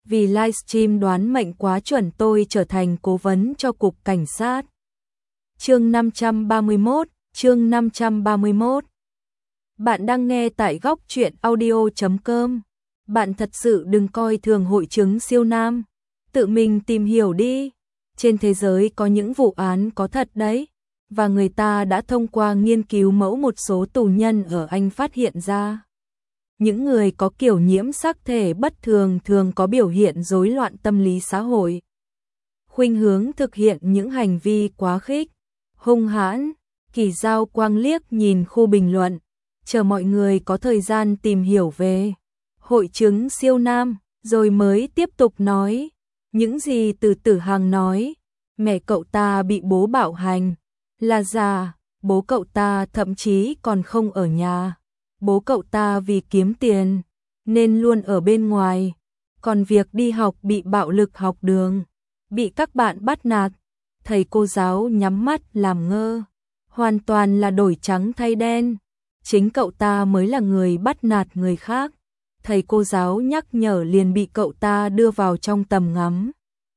vì livestream đoán mệnh quá chuẩn tôi trở thành cố vấn cho cục cảnh sát. Chương 531, chương 531. Bạn đang nghe tại góc truyện audio.com. Bạn thật sự đừng coi thường hội chứng siêu nam. Tự mình tìm hiểu đi. Trên thế giới có những vụ án có thật đấy. Và người ta đã thông qua nghiên cứu mẫu một số tù nhân ở Anh phát hiện ra. Những người có kiểu nhiễm sắc thể bất thường thường có biểu hiện rối loạn tâm lý xã hội. Khuynh hướng thực hiện những hành vi quá khích, hung hãn. Kỳ Giao Quang liếc nhìn khu bình luận, chờ mọi người có thời gian tìm hiểu về hội chứng siêu nam, rồi mới tiếp tục nói. Những gì từ Tử Hằng nói, mẹ cậu ta bị bố bạo hành, là giả, bố cậu ta thậm chí còn không ở nhà. Bố cậu ta vì kiếm tiền, nên luôn ở bên ngoài. Còn việc đi học bị bạo lực học đường, bị các bạn bắt nạt, thầy cô giáo nhắm mắt làm ngơ. Hoàn toàn là đổi trắng thay đen. Chính cậu ta mới là người bắt nạt người khác. Thầy cô giáo nhắc nhở liền bị cậu ta đưa vào trong tầm ngắm.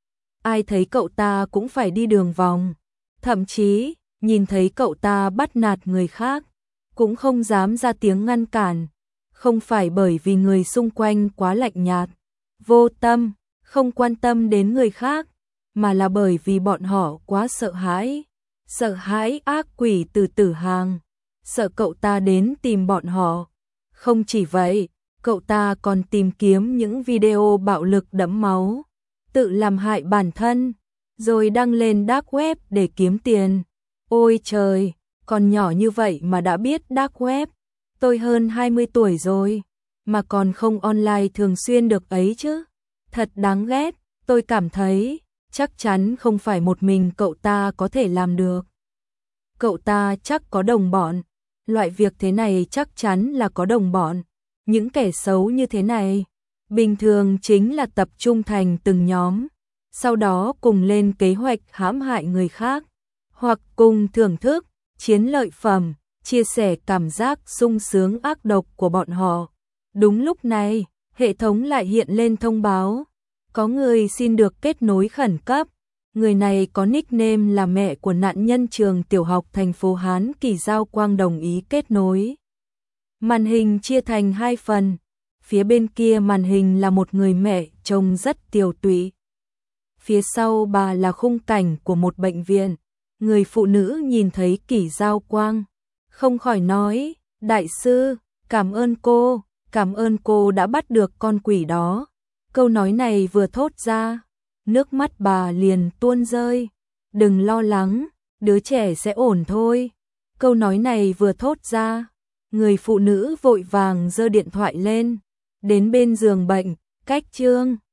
Ai thấy cậu ta cũng phải đi đường vòng. Thậm chí, nhìn thấy cậu ta bắt nạt người khác, cũng không dám ra tiếng ngăn cản. Không phải bởi vì người xung quanh quá lạnh nhạt, vô tâm, không quan tâm đến người khác, mà là bởi vì bọn họ quá sợ hãi. Sợ hãi ác quỷ từ Tử Hằng, sợ cậu ta đến tìm bọn họ. Không chỉ vậy, cậu ta còn tìm kiếm những video bạo lực đẫm máu, tự làm hại bản thân, rồi đăng lên dark web để kiếm tiền. Ôi trời, còn nhỏ như vậy mà đã biết dark web. Tôi hơn 20 tuổi rồi, mà còn không online thường xuyên được ấy chứ. Thật đáng ghét, tôi cảm thấy chắc chắn không phải một mình cậu ta có thể làm được. Cậu ta chắc có đồng bọn, loại việc thế này chắc chắn là có đồng bọn. Những kẻ xấu như thế này, bình thường chính là tập trung thành từng nhóm, sau đó cùng lên kế hoạch hãm hại người khác, hoặc cùng thưởng thức, chiến lợi phẩm, chia sẻ cảm giác sung sướng ác độc của bọn họ. Đúng lúc này, hệ thống lại hiện lên thông báo. Có người xin được kết nối khẩn cấp. Người này có nickname là mẹ của nạn nhân trường tiểu học thành phố Hán. Kỳ Giao Quang đồng ý kết nối. Màn hình chia thành hai phần. Phía bên kia màn hình là một người mẹ trông rất tiều tụy. Phía sau bà là khung cảnh của một bệnh viện. Người phụ nữ nhìn thấy Kỳ Giao Quang, không khỏi nói, đại sư, cảm ơn cô đã bắt được con quỷ đó. Câu nói này vừa thốt ra, nước mắt bà liền tuôn rơi. Đừng lo lắng, đứa trẻ sẽ ổn thôi. Câu nói này vừa thốt ra, người phụ nữ vội vàng giơ điện thoại lên, đến bên giường bệnh, cách Trương